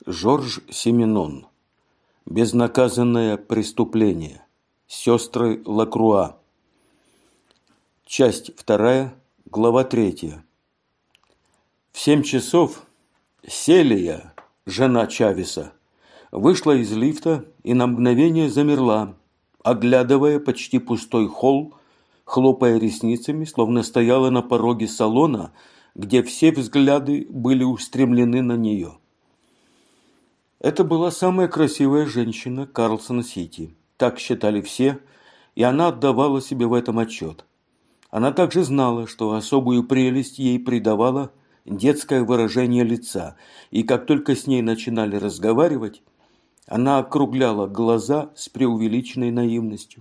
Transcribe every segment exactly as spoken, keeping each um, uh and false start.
Жорж Сименон. Безнаказанное преступление. Сестры Лакруа. Часть вторая, глава третья. В семь часов Селия, жена Чавеса, вышла из лифта и на мгновение замерла, оглядывая почти пустой холл, хлопая ресницами, словно стояла на пороге салона, где все взгляды были устремлены на нее. Это была самая красивая женщина Карлсон-Сити. Так считали все, и она отдавала себе в этом отчет. Она также знала, что особую прелесть ей придавало детское выражение лица, и как только с ней начинали разговаривать, она округляла глаза с преувеличенной наивностью.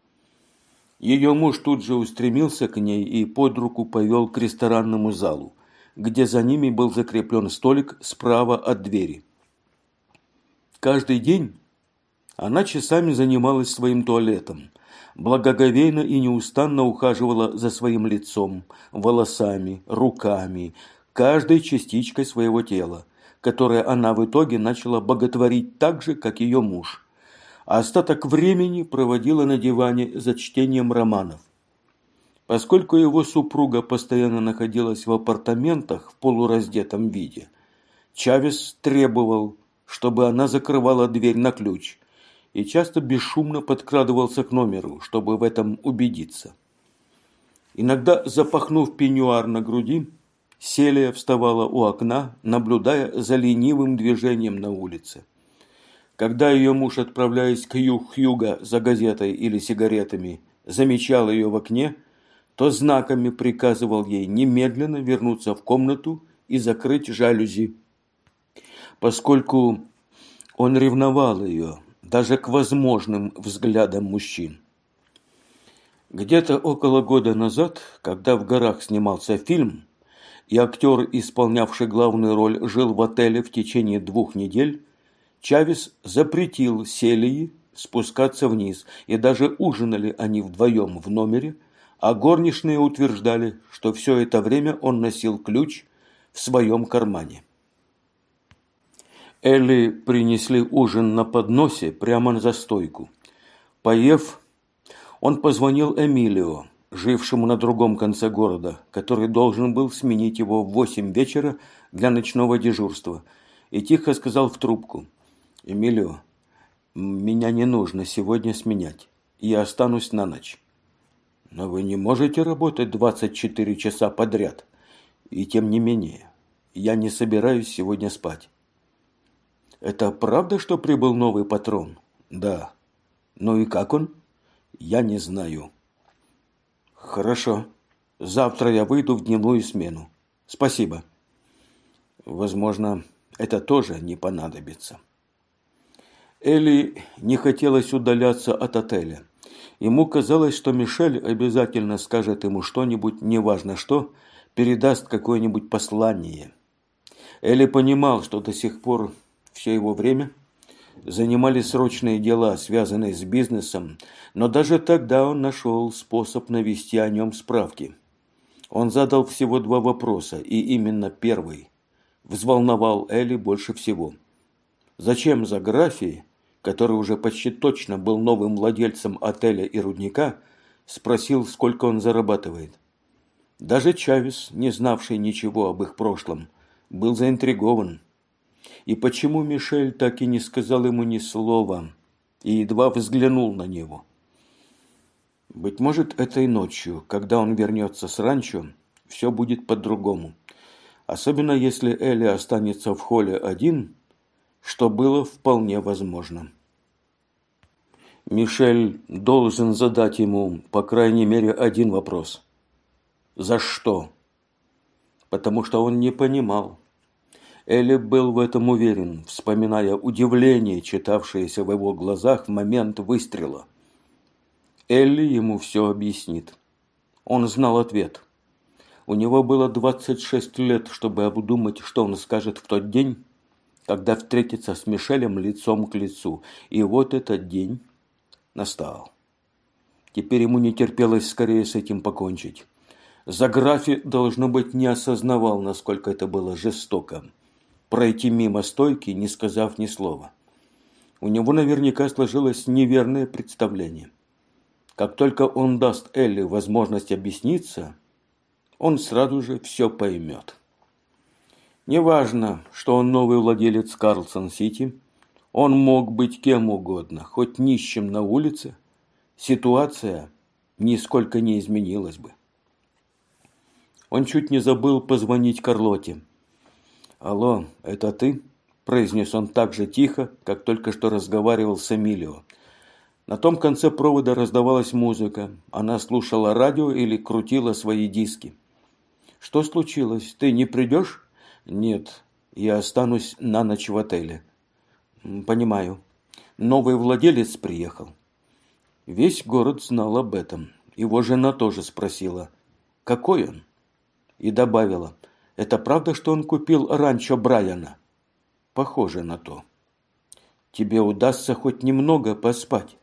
Ее муж тут же устремился к ней и под руку повел к ресторанному залу, где за ними был закреплен столик справа от двери. Каждый день она часами занималась своим туалетом, благоговейно и неустанно ухаживала за своим лицом, волосами, руками, каждой частичкой своего тела, которое она в итоге начала боготворить так же, как ее муж, а остаток времени проводила на диване за чтением романов. Поскольку его супруга постоянно находилась в апартаментах в полураздетом виде, Чавес требовал, чтобы она закрывала дверь на ключ, и часто бесшумно подкрадывался к номеру, чтобы в этом убедиться. Иногда, запахнув пеньюар на груди, Селия вставала у окна, наблюдая за ленивым движением на улице. Когда ее муж, отправляясь к Хьюга за газетой или сигаретами, замечал ее в окне, то знаками приказывал ей немедленно вернуться в комнату и закрыть жалюзи. Поскольку он ревновал ее даже к возможным взглядам мужчин. Где-то около года назад, когда в горах снимался фильм, и актер, исполнявший главную роль, жил в отеле в течение двух недель, Чавес запретил Селии спускаться вниз, и даже ужинали они вдвоем в номере, а горничные утверждали, что все это время он носил ключ в своем кармане. Элли принесли ужин на подносе прямо за стойку. Поев, он позвонил Эмилио, жившему на другом конце города, который должен был сменить его в восемь вечера для ночного дежурства, и тихо сказал в трубку: «Эмилио, меня не нужно сегодня сменять, я останусь на ночь». «Но вы не можете работать двадцать четыре часа подряд, и тем не менее, я не собираюсь сегодня спать». «Это правда, что прибыл новый патрон?» «Да». «Ну и как он?» «Я не знаю». «Хорошо. Завтра я выйду в дневную смену. Спасибо». «Возможно, это тоже не понадобится». Элли не хотелось удаляться от отеля. Ему казалось, что Мишель обязательно скажет ему что-нибудь, неважно что, передаст какое-нибудь послание. Элли понимал, что до сих пор все его время занимали срочные дела, связанные с бизнесом, но даже тогда он нашел способ навести о нем справки. Он задал всего два вопроса, и именно первый взволновал Элли больше всего. Зачем Заграфи, который уже почти точно был новым владельцем отеля и рудника, спросил, сколько он зарабатывает? Даже Чавес, не знавший ничего об их прошлом, был заинтригован. И почему Мишель так и не сказал ему ни слова и едва взглянул на него? Быть может, этой ночью, когда он вернется с ранчо, все будет по-другому. Особенно если Элли останется в холле один, что было вполне возможно. Мишель должен задать ему, по крайней мере, один вопрос. За что? Потому что он не понимал. Элли был в этом уверен, вспоминая удивление, читавшееся в его глазах в момент выстрела. Элли ему все объяснит. Он знал ответ. У него было двадцать шесть лет, чтобы обдумать, что он скажет в тот день, когда встретится с Мишелем лицом к лицу. И вот этот день настал. Теперь ему не терпелось скорее с этим покончить. Заграфи, должно быть, не осознавал, насколько это было жестоко. пройти мимо стойки, не сказав ни слова. У него наверняка сложилось неверное представление. Как только он даст Элли возможность объясниться, он сразу же все поймет. Неважно, что он новый владелец Карлсон-Сити, он мог быть кем угодно, хоть нищим на улице, ситуация нисколько не изменилась бы. Он чуть не забыл позвонить Карлоте. «Алло, это ты?» – произнес он так же тихо, как только что разговаривал с Эмилио. На том конце провода раздавалась музыка. Она слушала радио или крутила свои диски. «Что случилось? Ты не придешь?» «Нет, я останусь на ночь в отеле». «Понимаю. Новый владелец приехал». Весь город знал об этом. Его жена тоже спросила, какой он? И добавила, это правда, что он купил ранчо Брайана? Похоже на то. Тебе удастся хоть немного поспать?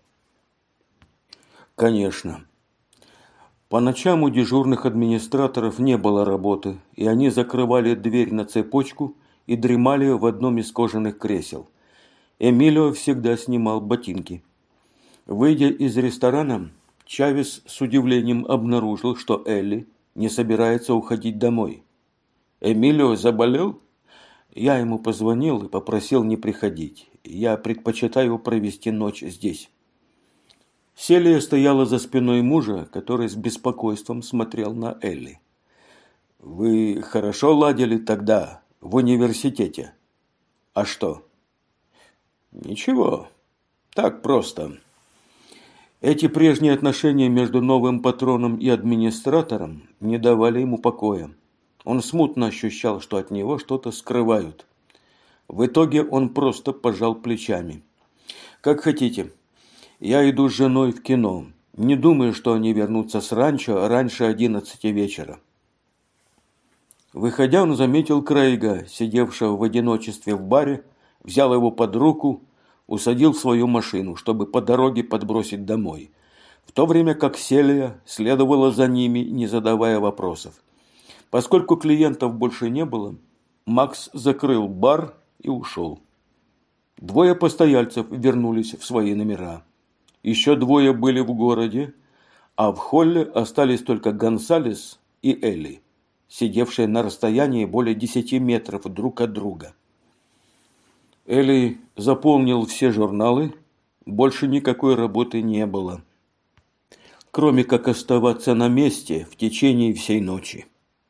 Конечно. По ночам у дежурных администраторов не было работы, и они закрывали дверь на цепочку и дремали в одном из кожаных кресел. Эмилио всегда снимал ботинки. Выйдя из ресторана, Чавес с удивлением обнаружил, что Элли не собирается уходить домой. «Эмилио заболел?» Я ему позвонил и попросил не приходить. Я предпочитаю провести ночь здесь. Селия стояла за спиной мужа, который с беспокойством смотрел на Элли. «Вы хорошо ладили тогда, в университете?» «А что?» «Ничего, так просто». Эти прежние отношения между новым патроном и администратором не давали ему покоя. Он смутно ощущал, что от него что-то скрывают. В итоге он просто пожал плечами. «Как хотите. Я иду с женой в кино. Не думаю, что они вернутся с ранчо раньше одиннадцати вечера». Выходя, он заметил Крейга, сидевшего в одиночестве в баре, взял его под руку, усадил в свою машину, чтобы по дороге подбросить домой, в то время как Селия следовала за ними, не задавая вопросов. Поскольку клиентов больше не было, Макс закрыл бар и ушел. Двое постояльцев вернулись в свои номера. Еще двое были в городе, а в холле остались только Гонсалес и Элли, сидевшие на расстоянии более десяти метров друг от друга. Элли заполнил все журналы, больше никакой работы не было, кроме как оставаться на месте в течение всей ночи.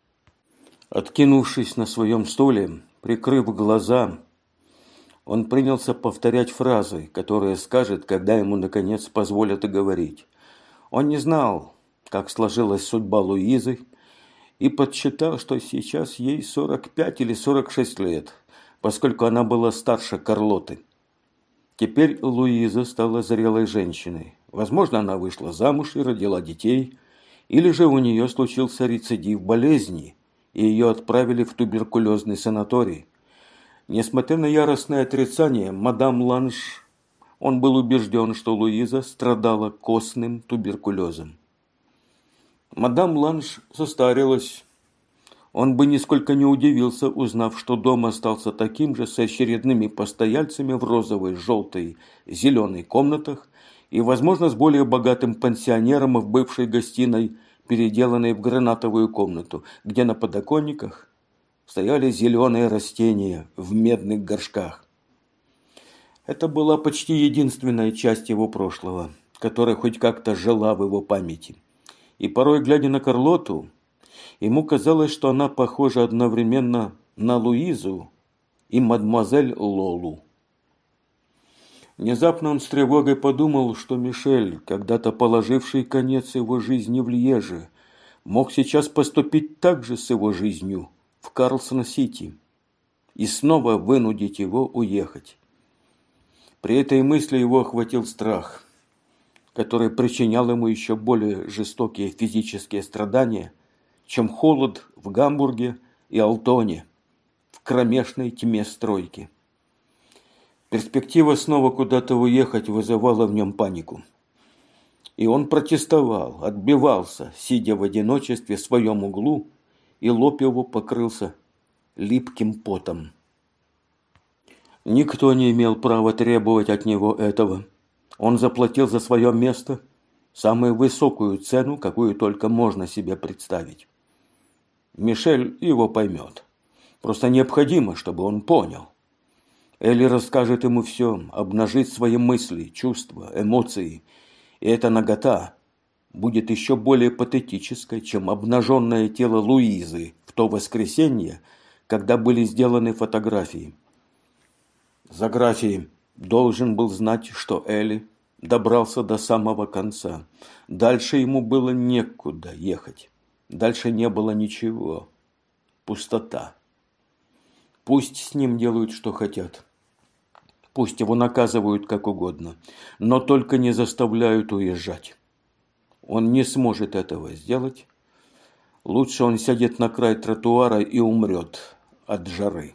Откинувшись на своем стуле, прикрыв глаза, он принялся повторять фразы, которые скажет, когда ему, наконец, позволят говорить. Он не знал, как сложилась судьба Луизы, и подсчитал, что сейчас ей сорок пять или сорок шесть лет, поскольку она была старше Карлоты. Теперь Луиза стала зрелой женщиной. Возможно, она вышла замуж и родила детей, или же у нее случился рецидив болезни, и ее отправили в туберкулезный санаторий. Несмотря на яростное отрицание мадам Ланш, он был убежден, что Луиза страдала костным туберкулезом. Мадам Ланш состарилась. Он бы нисколько не удивился, узнав, что дом остался таким же с очередными постояльцами в розовой, желтой, зеленой комнатах и, возможно, с более богатым пансионером в бывшей гостиной, переделанной в гранатовую комнату, где на подоконниках стояли зеленые растения в медных горшках. Это была почти единственная часть его прошлого, которая хоть как-то жила в его памяти. И порой, глядя на Карлоту, ему казалось, что она похожа одновременно на Луизу и мадемуазель Лолу. Внезапно он с тревогой подумал, что Мишель, когда-то положивший конец его жизни в Льеже, мог сейчас поступить так же с его жизнью в Карлсон-Сити и снова вынудить его уехать. При этой мысли его охватил страх, который причинял ему еще более жестокие физические страдания, чем холод в Гамбурге и Алтоне, в кромешной тьме стройки. Перспектива снова куда-то уехать вызывала в нем панику. И он протестовал, отбивался, сидя в одиночестве в своем углу, и лоб его покрылся липким потом. Никто не имел права требовать от него этого. Он заплатил за свое место самую высокую цену, какую только можно себе представить. Мишель его поймет. Просто необходимо, чтобы он понял. Элли расскажет ему все, обнажит свои мысли, чувства, эмоции. И эта нагота будет еще более патетической, чем обнаженное тело Луизы в то воскресенье, когда были сделаны фотографии. Заграфи должен был знать, что Элли добрался до самого конца. Дальше ему было некуда ехать. Дальше не было ничего. Пустота. Пусть с ним делают, что хотят. Пусть его наказывают как угодно, но только не заставляют уезжать. Он не сможет этого сделать. Лучше он сядет на край тротуара и умрет от жары.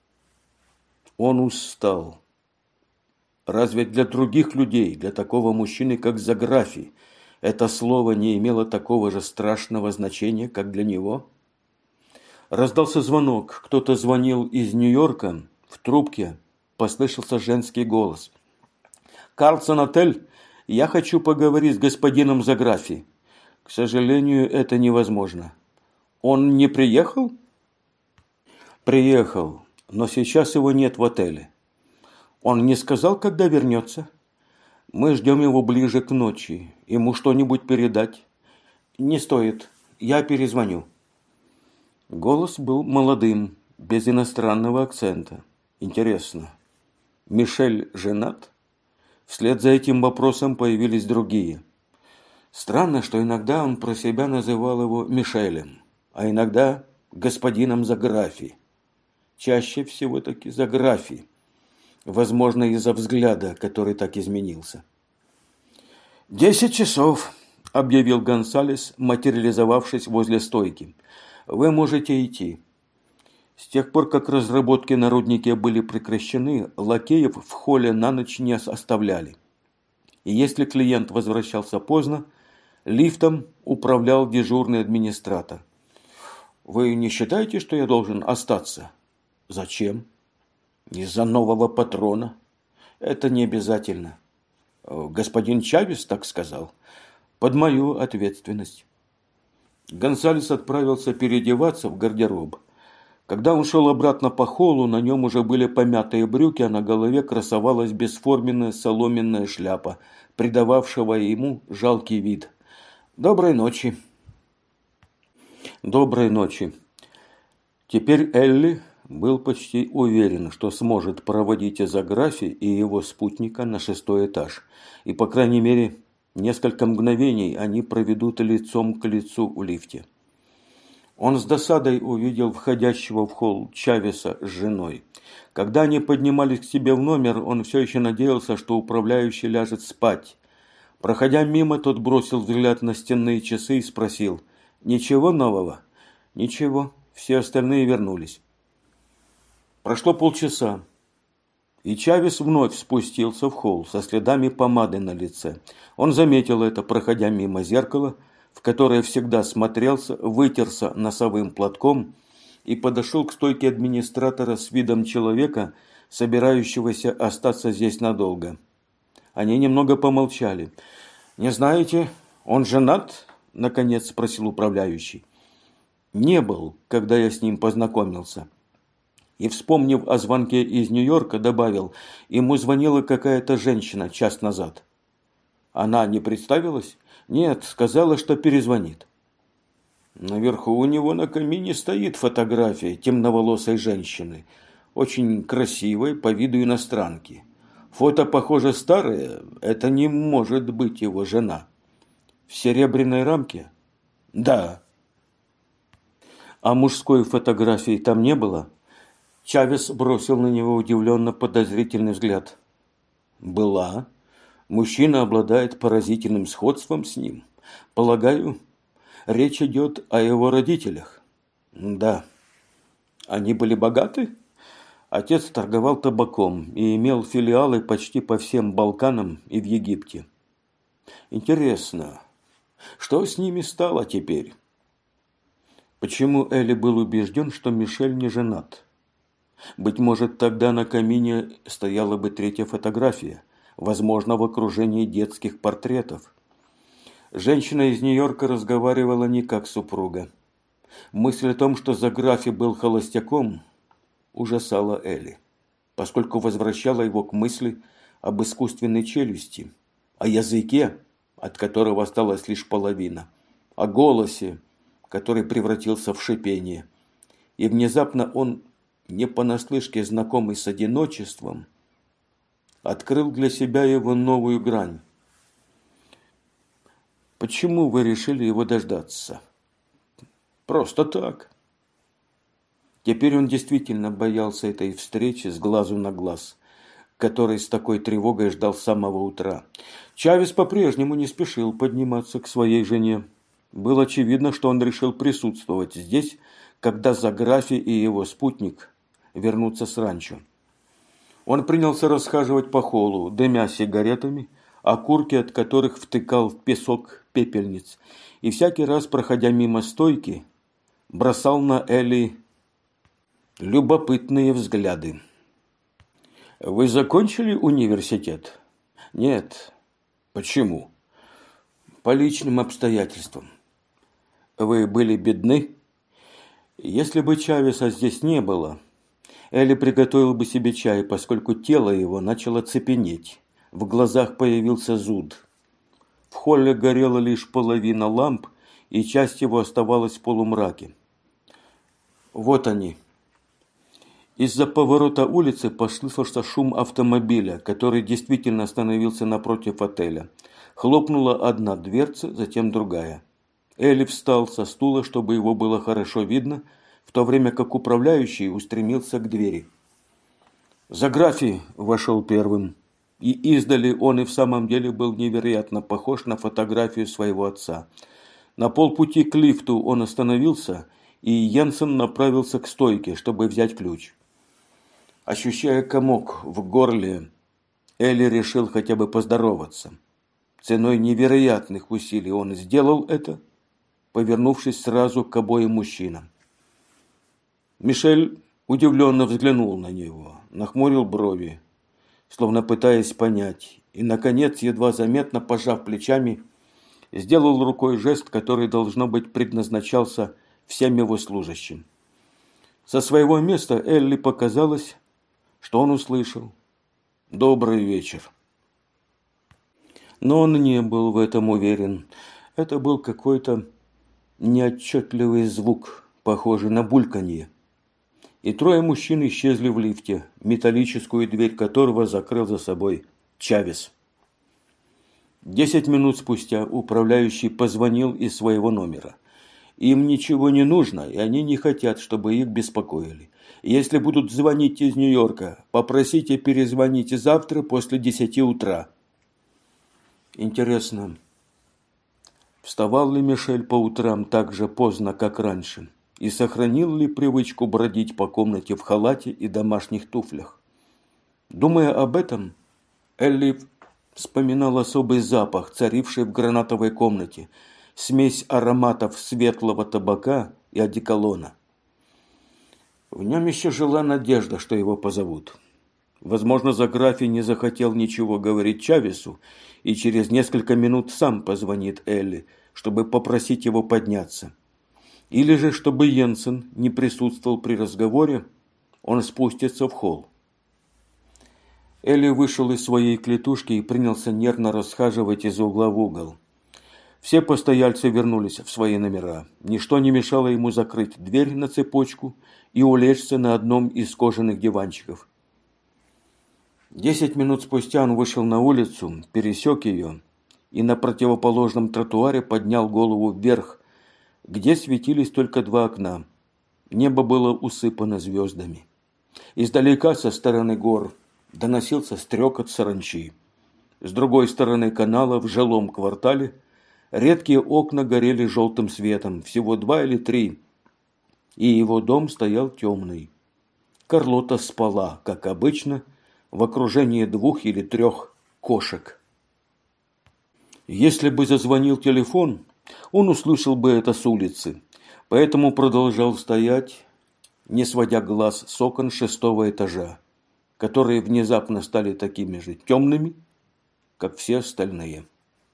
Он устал. Разве для других людей, для такого мужчины, как Заграфи, это слово не имело такого же страшного значения, как для него? Раздался звонок. Кто-то звонил из Нью-Йорка. В трубке послышался женский голос. «Карлсон отель, я хочу поговорить с господином Заграфи. К сожалению, это невозможно. Он не приехал?» «Приехал, но сейчас его нет в отеле. Он не сказал, когда вернется? Мы ждем его ближе к ночи. Ему что-нибудь передать?» «Не стоит. Я перезвоню». Голос был молодым, без иностранного акцента. Интересно, Мишель женат? Вслед за этим вопросом появились другие. Странно, что иногда он про себя называл его Мишелем, а иногда господином Заграфи. Чаще всего таки Заграфи. Возможно, из-за взгляда, который так изменился. «Десять часов», — объявил Гонсалес, материализовавшись возле стойки. «Вы можете идти». С тех пор, как разработки на руднике были прекращены, лакеев в холле на ночь не оставляли. И если клиент возвращался поздно, лифтом управлял дежурный администратор. «Вы не считаете, что я должен остаться?» «Зачем?» «Из-за нового патрона». «Это не обязательно». «Господин Чавес так сказал». «Под мою ответственность». Гонсалес отправился переодеваться в гардероб. Когда он шел обратно по холлу, на нем уже были помятые брюки, а на голове красовалась бесформенная соломенная шляпа, придававшего ему жалкий вид. «Доброй ночи». «Доброй ночи». Теперь Элли был почти уверен, что сможет проводить Заграфи и его спутника на шестой этаж. И, по крайней мере, несколько мгновений они проведут лицом к лицу в лифте. Он с досадой увидел входящего в холл Чавеса с женой. Когда они поднимались к себе в номер, он все еще надеялся, что управляющий ляжет спать. Проходя мимо, тот бросил взгляд на стенные часы и спросил: «Ничего нового?» «Ничего, все остальные вернулись». Прошло полчаса, и Чавес вновь спустился в холл со следами помады на лице. Он заметил это, проходя мимо зеркала, в которое всегда смотрелся, вытерся носовым платком и подошел к стойке администратора с видом человека, собирающегося остаться здесь надолго. Они немного помолчали. «Не знаете, он женат?» – наконец спросил управляющий. «Не был, когда я с ним познакомился». И, вспомнив о звонке из Нью-Йорка, добавил: ему звонила какая-то женщина час назад. Она не представилась? Нет, сказала, что перезвонит. Наверху у него на камине стоит фотография темноволосой женщины, очень красивой, по виду иностранки. Фото, похоже, старое, это не может быть его жена. В серебряной рамке? Да. А мужской фотографии там не было? Чавес бросил на него удивленно подозрительный взгляд. Была. Мужчина обладает поразительным сходством с ним. Полагаю, речь идет о его родителях. Да. Они были богаты? Отец торговал табаком и имел филиалы почти по всем Балканам и в Египте. Интересно, что с ними стало теперь? Почему Элли был убежден, что Мишель не женат? Быть может, тогда на камине стояла бы третья фотография, возможно, в окружении детских портретов. Женщина из Нью-Йорка разговаривала не как супруга. Мысль о том, что Заграфи был холостяком, ужасала Элли, поскольку возвращала его к мысли об искусственной челюсти, о языке, от которого осталась лишь половина, о голосе, который превратился в шипение. И внезапно он, не понаслышке знакомый с одиночеством, открыл для себя его новую грань. «Почему вы решили его дождаться?» «Просто так». Теперь он действительно боялся этой встречи с глазу на глаз, который с такой тревогой ждал с самого утра. Чавес по-прежнему не спешил подниматься к своей жене. Было очевидно, что он решил присутствовать здесь, когда Заграфи и его спутник вернутся с ранчо. Он принялся расхаживать по холлу, дымя сигаретами, окурки от которых втыкал в песок пепельниц, и всякий раз, проходя мимо стойки, бросал на Элли любопытные взгляды. «Вы закончили университет?» «Нет». «Почему?» «По личным обстоятельствам». «Вы были бедны?» Если бы Чавеса здесь не было, Элли приготовил бы себе чай, поскольку тело его начало цепенеть. В глазах появился зуд. В холле горела лишь половина ламп, и часть его оставалась в полумраке. Вот они. Из-за поворота улицы послышался шум автомобиля, который действительно остановился напротив отеля. Хлопнула одна дверца, затем другая. Элли встал со стула, чтобы его было хорошо видно, в то время как управляющий устремился к двери. Заграфи вошел первым, и издали он и в самом деле был невероятно похож на фотографию своего отца. На полпути к лифту он остановился, и Йенсен направился к стойке, чтобы взять ключ. Ощущая комок в горле, Элли решил хотя бы поздороваться. Ценой невероятных усилий он сделал это, повернувшись сразу к обоим мужчинам. Мишель удивленно взглянул на него, нахмурил брови, словно пытаясь понять, и, наконец, едва заметно пожав плечами, сделал рукой жест, который, должно быть, предназначался всем его служащим. Со своего места Элли показалось, что он услышал «Добрый вечер». Но он не был в этом уверен. Это был какой-то неотчетливый звук, похожий на бульканье. И трое мужчин исчезли в лифте, металлическую дверь которого закрыл за собой Чавес. Десять минут спустя управляющий позвонил из своего номера. Им ничего не нужно, и они не хотят, чтобы их беспокоили. Если будут звонить из Нью-Йорка, попросите перезвонить завтра после десяти утра. Интересно, вставал ли Мишель по утрам так же поздно, как раньше, и сохранил ли привычку бродить по комнате в халате и домашних туфлях? Думая об этом, Элли вспоминал особый запах, царивший в гранатовой комнате, смесь ароматов светлого табака и одеколона. В нем еще жила надежда, что его позовут. Возможно, Заграфи не захотел ничего говорить Чавесу, и через несколько минут сам позвонит Элли, чтобы попросить его подняться. Или же, чтобы Йенсен не присутствовал при разговоре, он спустится в холл. Элли вышел из своей клетушки и принялся нервно расхаживать из угла в угол. Все постояльцы вернулись в свои номера. Ничто не мешало ему закрыть дверь на цепочку и улечься на одном из кожаных диванчиков. Десять минут спустя он вышел на улицу, пересек ее и на противоположном тротуаре поднял голову вверх, где светились только два окна. Небо было усыпано звездами. Издалека, со стороны гор, доносился стрекот саранчи. С другой стороны канала, в жилом квартале, редкие окна горели желтым светом, всего два или три, и его дом стоял темный. Карлота спала, как обычно, в окружении двух или трех кошек. Если бы зазвонил телефон, он услышал бы это с улицы, поэтому продолжал стоять, не сводя глаз с окон шестого этажа, которые внезапно стали такими же темными, как все остальные.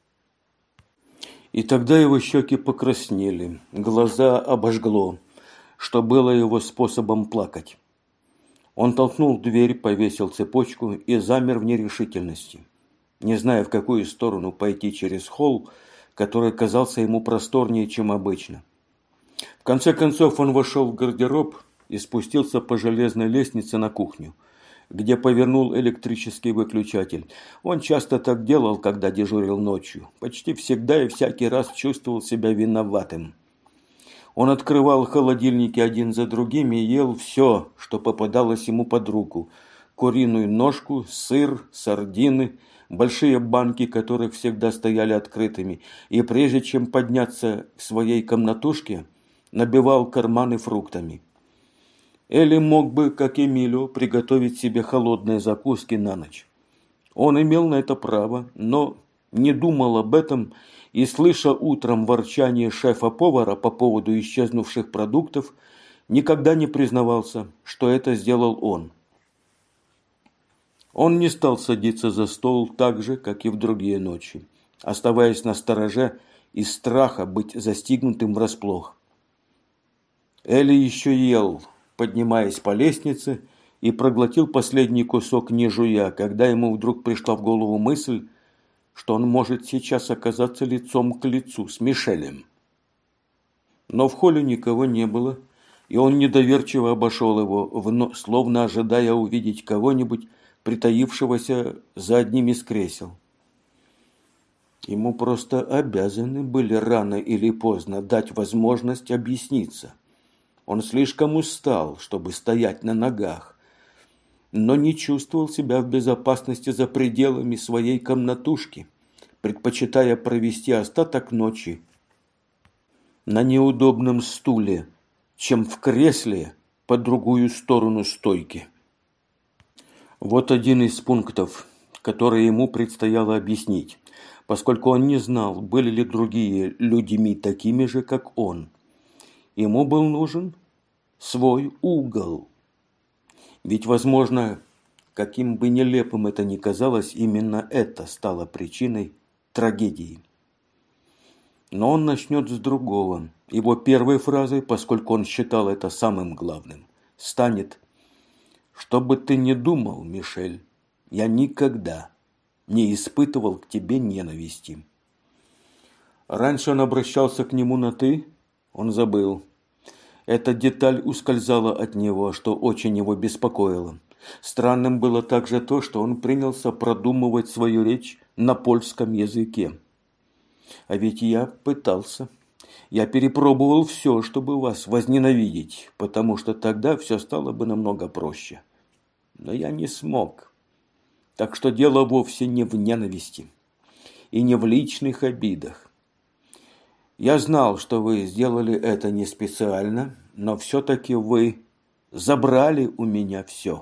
И тогда его щеки покраснели, глаза обожгло, что было его способом плакать. Он толкнул дверь, повесил цепочку и замер в нерешительности, не зная, в какую сторону пойти через холл, который казался ему просторнее, чем обычно. В конце концов он вошел в гардероб и спустился по железной лестнице на кухню, где повернул электрический выключатель. Он часто так делал, когда дежурил ночью. Почти всегда и всякий раз чувствовал себя виноватым. Он открывал холодильники один за другим и ел все, что попадалось ему под руку. Куриную ножку, сыр, сардины, большие банки, которых всегда стояли открытыми. И прежде чем подняться к своей комнатушке, набивал карманы фруктами. Элли мог бы, как Эмилио, приготовить себе холодные закуски на ночь. Он имел на это право, но не думал об этом и, слыша утром ворчание шефа-повара по поводу исчезнувших продуктов, никогда не признавался, что это сделал он. Он не стал садиться за стол так же, как и в другие ночи, оставаясь настороже из страха быть застигнутым врасплох. Элли еще ел, поднимаясь по лестнице, и проглотил последний кусок не жуя, когда ему вдруг пришла в голову мысль, что он может сейчас оказаться лицом к лицу с Мишелем. Но в холле никого не было, и он недоверчиво обошел его, словно ожидая увидеть кого-нибудь, притаившегося за одним из кресел. Ему просто обязаны были рано или поздно дать возможность объясниться. Он слишком устал, чтобы стоять на ногах, но не чувствовал себя в безопасности за пределами своей комнатушки, предпочитая провести остаток ночи на неудобном стуле, чем в кресле по другую сторону стойки. Вот один из пунктов, которые ему предстояло объяснить, поскольку он не знал, были ли другие людьми такими же, как он. Ему был нужен свой угол. Ведь, возможно, каким бы нелепым это ни казалось, именно это стало причиной трагедии. Но он начнет с другого. Его первой фразой, поскольку он считал это самым главным, станет: «Что бы ты ни думал, Мишель, я никогда не испытывал к тебе ненависти». Раньше он обращался к нему на «ты», он забыл. Эта деталь ускользала от него, что очень его беспокоило. Странным было также то, что он принялся продумывать свою речь на польском языке. А ведь я пытался. Я перепробовал все, чтобы вас возненавидеть, потому что тогда все стало бы намного проще. Но я не смог. Так что дело вовсе не в ненависти и не в личных обидах. Я знал, что вы сделали это не специально, но все-таки вы забрали у меня все.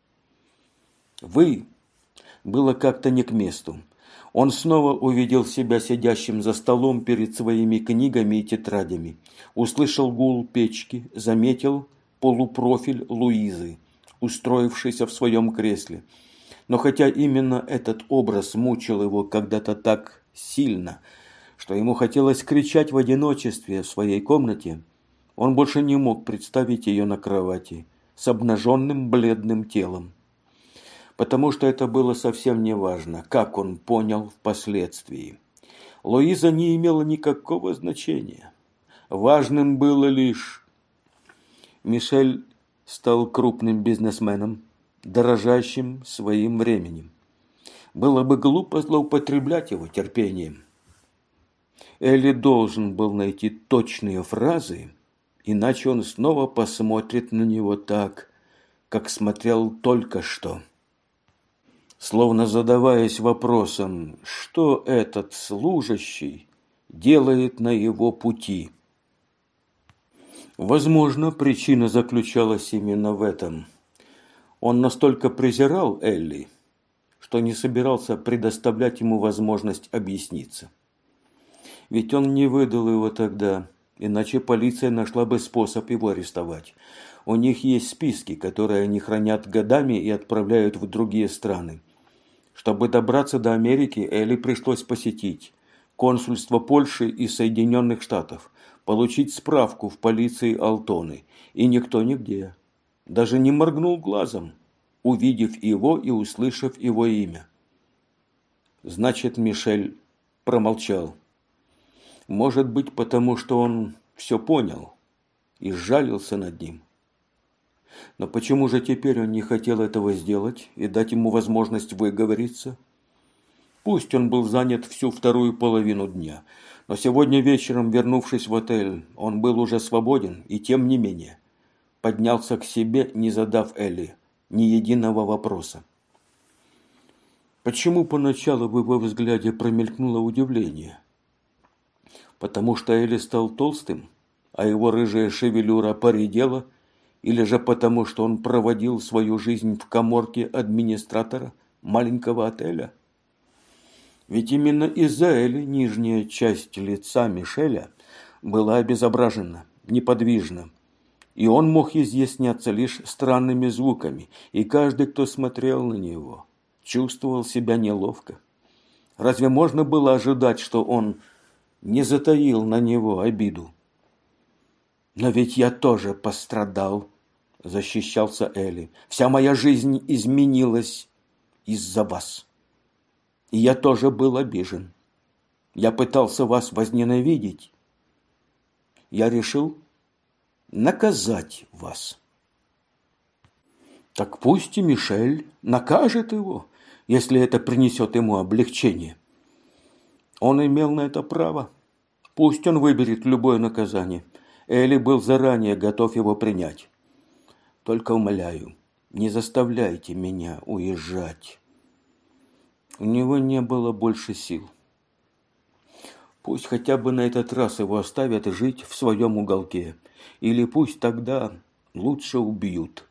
Вы было как-то не к месту. Он снова увидел себя сидящим за столом перед своими книгами и тетрадями. Услышал гул печки, заметил полупрофиль Луизы, устроившейся в своем кресле. Но хотя именно этот образ мучил его когда-то так сильно, что ему хотелось кричать в одиночестве в своей комнате, он больше не мог представить ее на кровати с обнаженным бледным телом. Потому что это было совсем не важно, как он понял впоследствии. Луиза не имела никакого значения. Важным было лишь... Мишель стал крупным бизнесменом, дорожащим своим временем. Было бы глупо злоупотреблять его терпением. Элли должен был найти точные фразы, иначе он снова посмотрит на него так, как смотрел только что. Словно задаваясь вопросом, что этот служащий делает на его пути. Возможно, причина заключалась именно в этом. Он настолько презирал Элли, что не собирался предоставлять ему возможность объясниться. Ведь он не выдал его тогда, иначе полиция нашла бы способ его арестовать. У них есть списки, которые они хранят годами и отправляют в другие страны. Чтобы добраться до Америки, Элли пришлось посетить консульство Польши и Соединенных Штатов, получить справку в полиции Алтоны, и никто нигде даже не моргнул глазом, увидев его и услышав его имя. Значит, Мишель промолчал. Может быть, потому что он все понял и сжалился над ним. Но почему же теперь он не хотел этого сделать и дать ему возможность выговориться? Пусть он был занят всю вторую половину дня, но сегодня вечером, вернувшись в отель, он был уже свободен и, тем не менее, поднялся к себе, не задав Элли ни единого вопроса. Почему поначалу в его взгляде промелькнуло удивление? Потому что Элли стал толстым, а его рыжая шевелюра поредела, или же потому, что он проводил свою жизнь в каморке администратора маленького отеля? Ведь именно из-за Элли нижняя часть лица Мишеля была обезображена, неподвижна, и он мог изъясняться лишь странными звуками, и каждый, кто смотрел на него, чувствовал себя неловко. Разве можно было ожидать, что он не затаил на него обиду? «Но ведь я тоже пострадал», – защищался Элли. «Вся моя жизнь изменилась из-за вас. И я тоже был обижен. Я пытался вас возненавидеть. Я решил наказать вас». Так пусть и Мишель накажет его, если это принесет ему облегчение. Он имел на это право. Пусть он выберет любое наказание. Элли был заранее готов его принять. Только умоляю, не заставляйте меня уезжать. У него не было больше сил. Пусть хотя бы на этот раз его оставят жить в своем уголке. Или пусть тогда лучше убьют.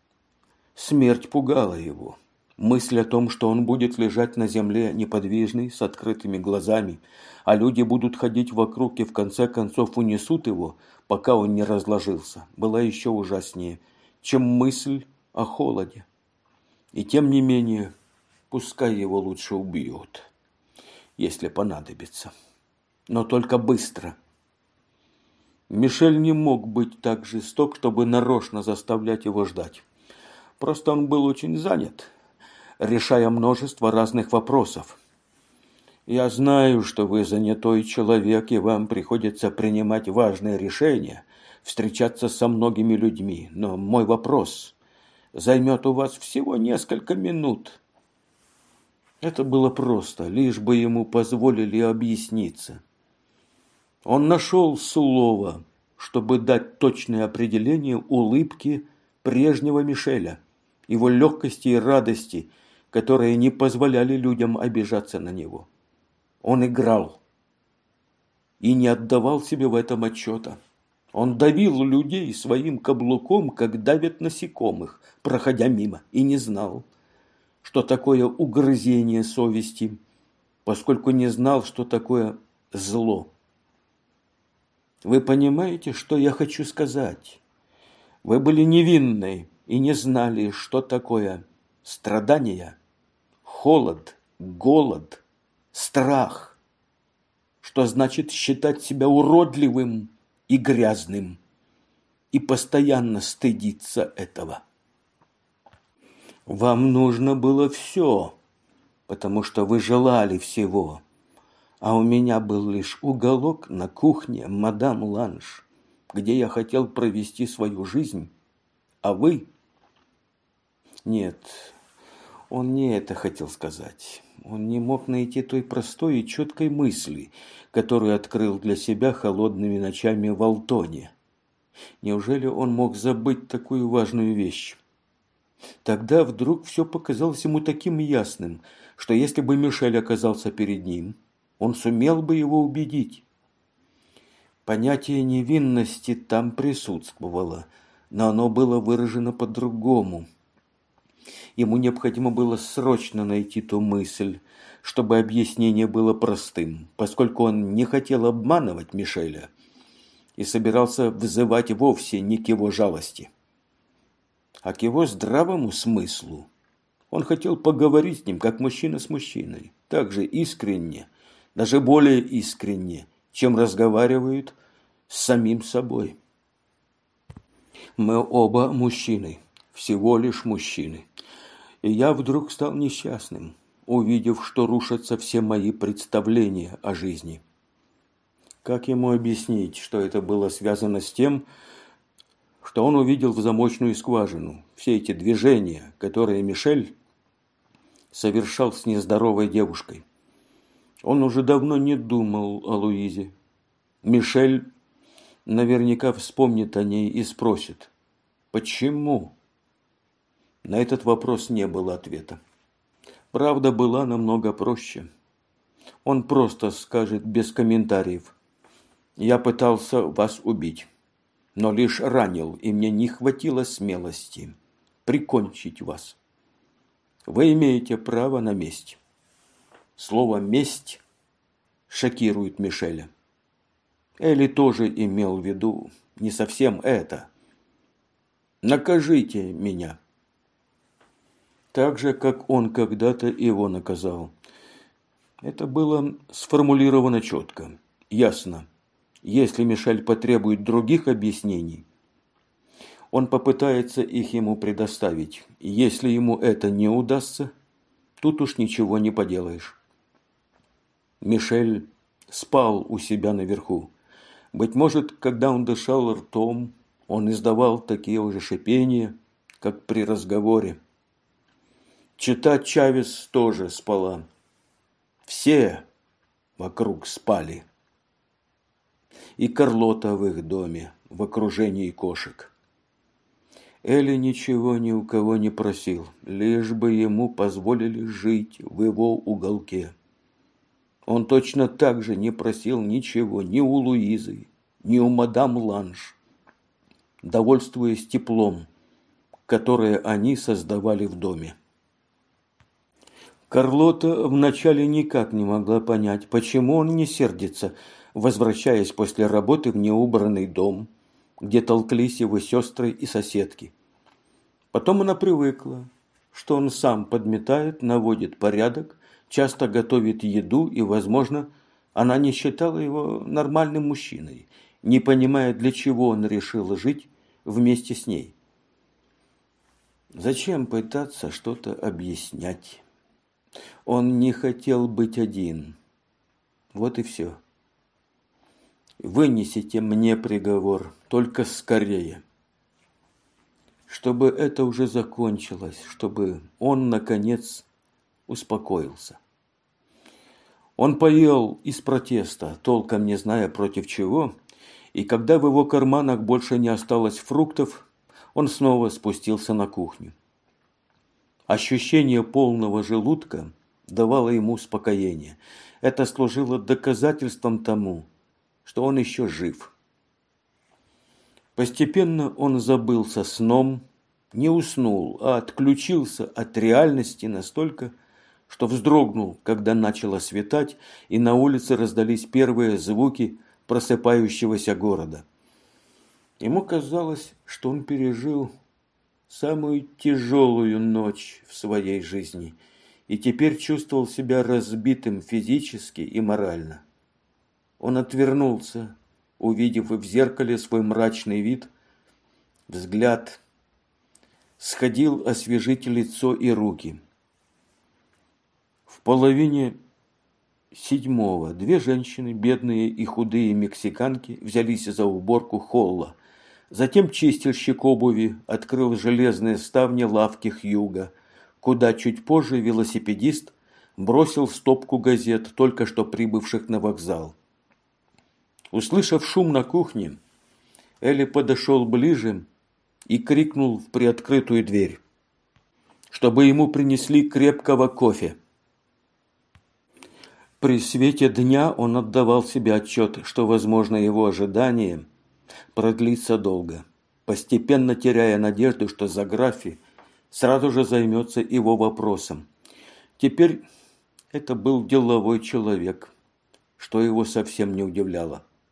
Смерть пугала его. Мысль о том, что он будет лежать на земле неподвижный, с открытыми глазами, а люди будут ходить вокруг и в конце концов унесут его, пока он не разложился, была еще ужаснее, чем мысль о холоде. И тем не менее, пускай его лучше убьют, если понадобится. Но только быстро. Мишель не мог быть так жесток, чтобы нарочно заставлять его ждать. Просто он был очень занят, решая множество разных вопросов. Я знаю, что вы занятой человек, и вам приходится принимать важные решения, встречаться со многими людьми, но мой вопрос займет у вас всего несколько минут. Это было просто, лишь бы ему позволили объясниться. Он нашел слово, чтобы дать точное определение улыбки прежнего Мишеля, его легкости и радости, которые не позволяли людям обижаться на него. Он играл и не отдавал себе в этом отчета. Он давил людей своим каблуком, как давят насекомых, проходя мимо, и не знал, что такое угрызение совести, поскольку не знал, что такое зло. Вы понимаете, что я хочу сказать? Вы были невинной и не знали, что такое страдание, холод, голод, страх, что значит считать себя уродливым и грязным и постоянно стыдиться этого. Вам нужно было все, потому что вы желали всего, а у меня был лишь уголок на кухне мадам Ланж, где я хотел провести свою жизнь, а вы... Нет, он не это хотел сказать. Он не мог найти той простой и четкой мысли, которую открыл для себя холодными ночами в Алтоне. Неужели он мог забыть такую важную вещь? Тогда вдруг все показалось ему таким ясным, что если бы Мишель оказался перед ним, он сумел бы его убедить. Понятие невинности там присутствовало, но оно было выражено по-другому. Ему необходимо было срочно найти ту мысль, чтобы объяснение было простым, поскольку он не хотел обманывать Мишеля. и собирался взывать вовсе не к его жалости, а к его здравому смыслу. Он хотел поговорить с ним, как мужчина с мужчиной, так же искренне, даже более искренне, чем разговаривают с самим собой. Мы оба мужчины, всего лишь мужчины. И я вдруг стал несчастным, увидев, что рушатся все мои представления о жизни. Как ему объяснить, что это было связано с тем, что он увидел в замочную скважину все эти движения, которые Мишель совершал с нездоровой девушкой? Он уже давно не думал о Луизе. Мишель наверняка вспомнит о ней и спросит: почему? На этот вопрос не было ответа. Правда была намного проще. Он просто скажет без комментариев: я пытался вас убить, но лишь ранил, и мне не хватило смелости прикончить вас. Вы имеете право на месть. Слово «месть» шокирует Мишеля. Элли тоже имел в виду не совсем это. Накажите меня. Так же, как он когда-то его наказал. Это было сформулировано четко, ясно. Если Мишель потребует других объяснений, он попытается их ему предоставить. Если ему это не удастся, тут уж ничего не поделаешь. Мишель спал у себя наверху. Быть может, когда он дышал ртом, он издавал такие же шипения, как при разговоре. Чета Чавес тоже спала. Все вокруг спали. И Карлота в их доме, в окружении кошек. Элли ничего ни у кого не просил, лишь бы ему позволили жить в его уголке. Он точно так же не просил ничего ни у Луизы, ни у мадам Ланж, довольствуясь теплом, которое они создавали в доме. Карлота вначале никак не могла понять, почему он не сердится, возвращаясь после работы в неубранный дом, где толклись его сестры и соседки. Потом она привыкла, что он сам подметает, наводит порядок, часто готовит еду, и, возможно, она не считала его нормальным мужчиной, не понимая, для чего он решил жить вместе с ней. Зачем пытаться что-то объяснять? Он не хотел быть один. Вот и все. Вынесите мне приговор, только скорее. Чтобы это уже закончилось, чтобы он, наконец, успокоился. Он поел из протеста, толком не зная против чего, и когда в его карманах больше не осталось фруктов, он снова спустился на кухню. Ощущение полного желудка давало ему успокоение. Это служило доказательством тому, что он еще жив. Постепенно он забылся сном, не уснул, а отключился от реальности настолько, что вздрогнул, когда начало светать, и на улице раздались первые звуки просыпающегося города. Ему казалось, что он пережил самую тяжелую ночь в своей жизни и теперь чувствовал себя разбитым физически и морально. Он отвернулся, увидев в зеркале свой мрачный вид. Взгляд сходил освежить лицо и руки. В половине седьмого две женщины, бедные и худые мексиканки, взялись за уборку холла. Затем чистильщик обуви открыл железные ставни лавки Хьюга, куда чуть позже велосипедист бросил стопку газет, только что прибывших на вокзал. Услышав шум на кухне, Элли подошел ближе и крикнул в приоткрытую дверь, чтобы ему принесли крепкого кофе. При свете дня он отдавал себе отчет, что, возможно, его ожидание продлится долго, постепенно теряя надежду, что Заграфи сразу же займется его вопросом. Теперь это был деловой человек, что его совсем не удивляло.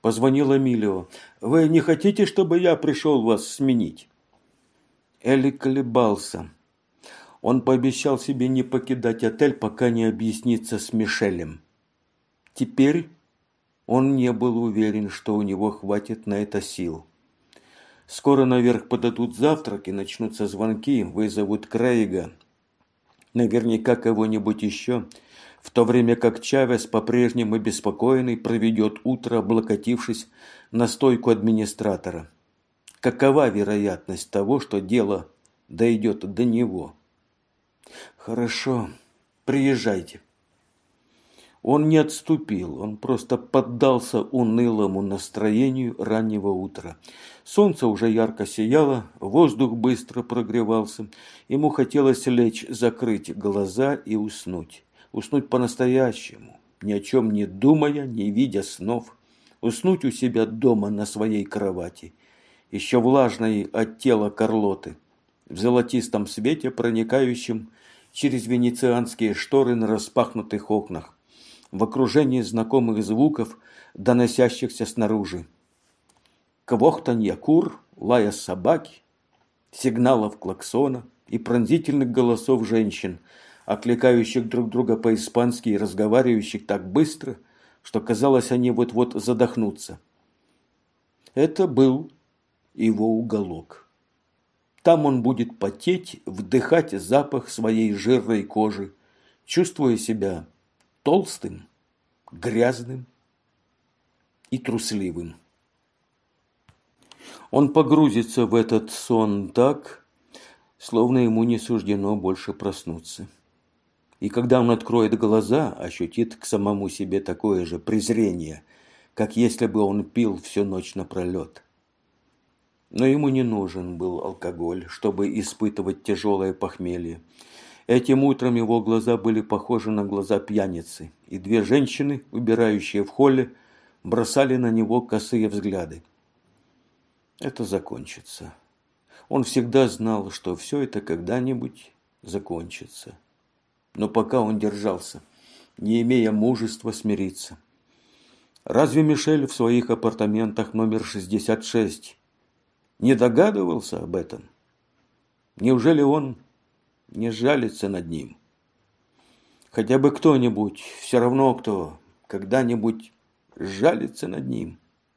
Позвонил Эмилио. «Вы не хотите, чтобы я пришел вас сменить?» Элли колебался. Он пообещал себе не покидать отель, пока не объяснится с Мишелем. Теперь он не был уверен, что у него хватит на это сил. Скоро наверх подадут завтрак, и начнутся звонки, вызовут Крейга. Наверняка кого-нибудь еще, в то время как Чавес, по-прежнему беспокойный, проведет утро, облокотившись на стойку администратора. Какова вероятность того, что дело дойдет до него? «Хорошо, приезжайте». Он не отступил, он просто поддался унылому настроению раннего утра. Солнце уже ярко сияло, воздух быстро прогревался. Ему хотелось лечь, закрыть глаза и уснуть. Уснуть по-настоящему, ни о чем не думая, не видя снов. Уснуть у себя дома на своей кровати, еще влажной от тела Карлоты, в золотистом свете, проникающем через венецианские шторы на распахнутых окнах, в окружении знакомых звуков, доносящихся снаружи. Квохтанья кур, лая собаки, сигналов клаксона и пронзительных голосов женщин, окликающих друг друга по-испански и разговаривающих так быстро, что казалось, они вот-вот задохнутся. Это был его уголок. Там он будет потеть, вдыхать запах своей жирной кожи, чувствуя себя толстым, грязным и трусливым. Он погрузится в этот сон так, словно ему не суждено больше проснуться. И когда он откроет глаза, ощутит к самому себе такое же презрение, как если бы он пил всю ночь напролет. Но ему не нужен был алкоголь, чтобы испытывать тяжелое похмелье. Этим утром его глаза были похожи на глаза пьяницы, и две женщины, убирающие в холле, бросали на него косые взгляды. Это закончится. Он всегда знал, что все это когда-нибудь закончится. Но пока он держался, не имея мужества смириться. Разве Мишель в своих апартаментах номер шестьдесят шесть не догадывался об этом? Неужели он не жалится над ним? Хотя бы кто-нибудь, все равно кто, когда-нибудь жалится над ним.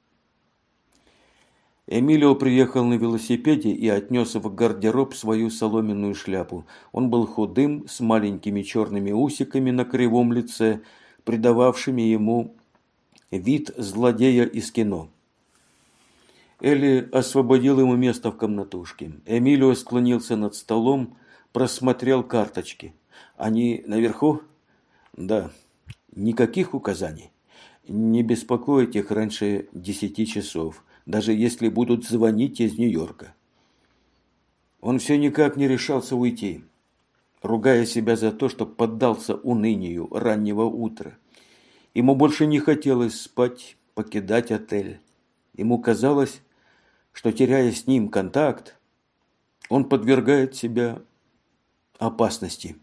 Эмилио приехал на велосипеде и отнес в гардероб свою соломенную шляпу. Он был худым, с маленькими черными усиками на кривом лице, придававшими ему вид злодея из кино. Элли освободил ему место в комнатушке. Эмилио склонился над столом, просмотрел карточки. Они наверху? Да. Никаких указаний. Не беспокоить их раньше десяти часов, даже если будут звонить из Нью-Йорка. Он все никак не решался уйти, ругая себя за то, что поддался унынию раннего утра. Ему больше не хотелось спать, покидать отель. Ему казалось, что, теряя с ним контакт, он подвергает себя опасности.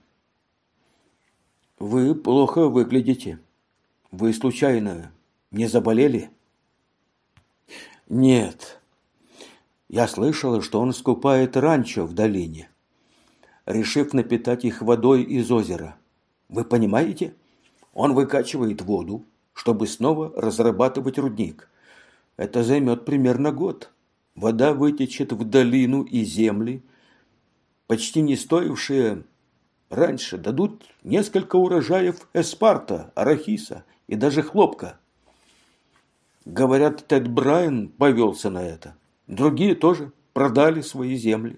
«Вы плохо выглядите. Вы случайно не заболели?» «Нет. Я слышала, что он скупает ранчо в долине, решив напитать их водой из озера. Вы понимаете? Он выкачивает воду, чтобы снова разрабатывать рудник. Это займет примерно год. Вода вытечет в долину и земли, почти не стоившие раньше, дадут несколько урожаев эспарта, арахиса и даже хлопка. Говорят, Тед Брайан повелся на это. Другие тоже продали свои земли».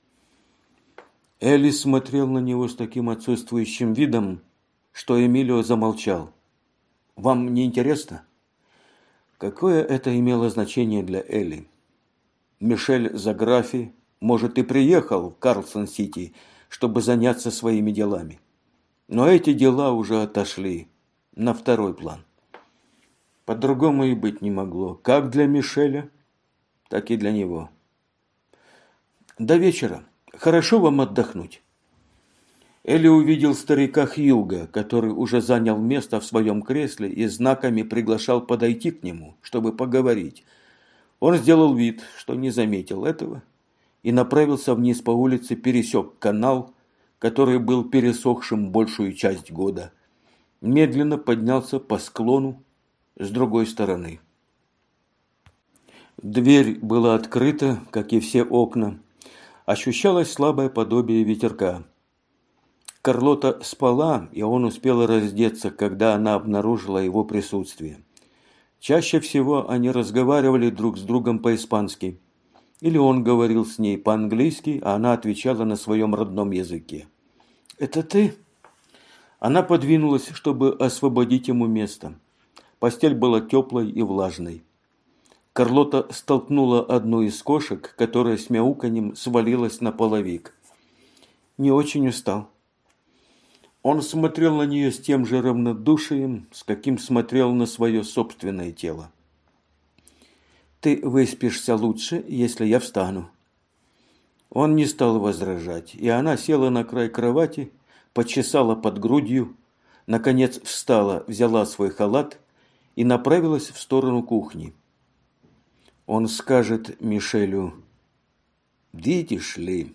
Элли смотрел на него с таким отсутствующим видом, что Эмилио замолчал. «Вам не интересно?» Какое это имело значение для Элли? Мишель Заграфи, может, и приехал в Карлсон-Сити, чтобы заняться своими делами. Но эти дела уже отошли на второй план. По-другому и быть не могло, как для Мишеля, так и для него. «До вечера. Хорошо вам отдохнуть». Элли увидел старика Хьюга, который уже занял место в своем кресле и знаками приглашал подойти к нему, чтобы поговорить. Он сделал вид, что не заметил этого, и направился вниз по улице, пересек канал, который был пересохшим большую часть года, медленно поднялся по склону с другой стороны. Дверь была открыта, как и все окна. Ощущалось слабое подобие ветерка. Карлота спала, и он успел раздеться, когда она обнаружила его присутствие. Чаще всего они разговаривали друг с другом по-испански. Или он говорил с ней по-английски, а она отвечала на своем родном языке. «Это ты?» Она подвинулась, чтобы освободить ему место. Постель была теплой и влажной. Карлота столкнула одну из кошек, которая с мяуканьем свалилась на половик. «Не очень устал». Он смотрел на нее с тем же равнодушием, с каким смотрел на свое собственное тело. «Ты выспишься лучше, если я встану». Он не стал возражать, и она села на край кровати, почесала под грудью, наконец встала, взяла свой халат и направилась в сторону кухни. Он скажет Мишелю: «Видишь ли...»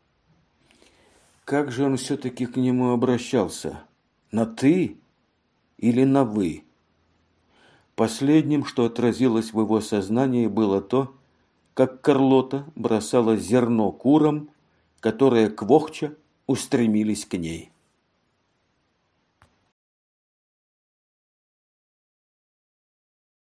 Как же он все-таки к нему обращался? На «ты» или на «вы»? Последним, что отразилось в его сознании, было то, как Карлота бросала зерно курам, которые, квохча, устремились к ней.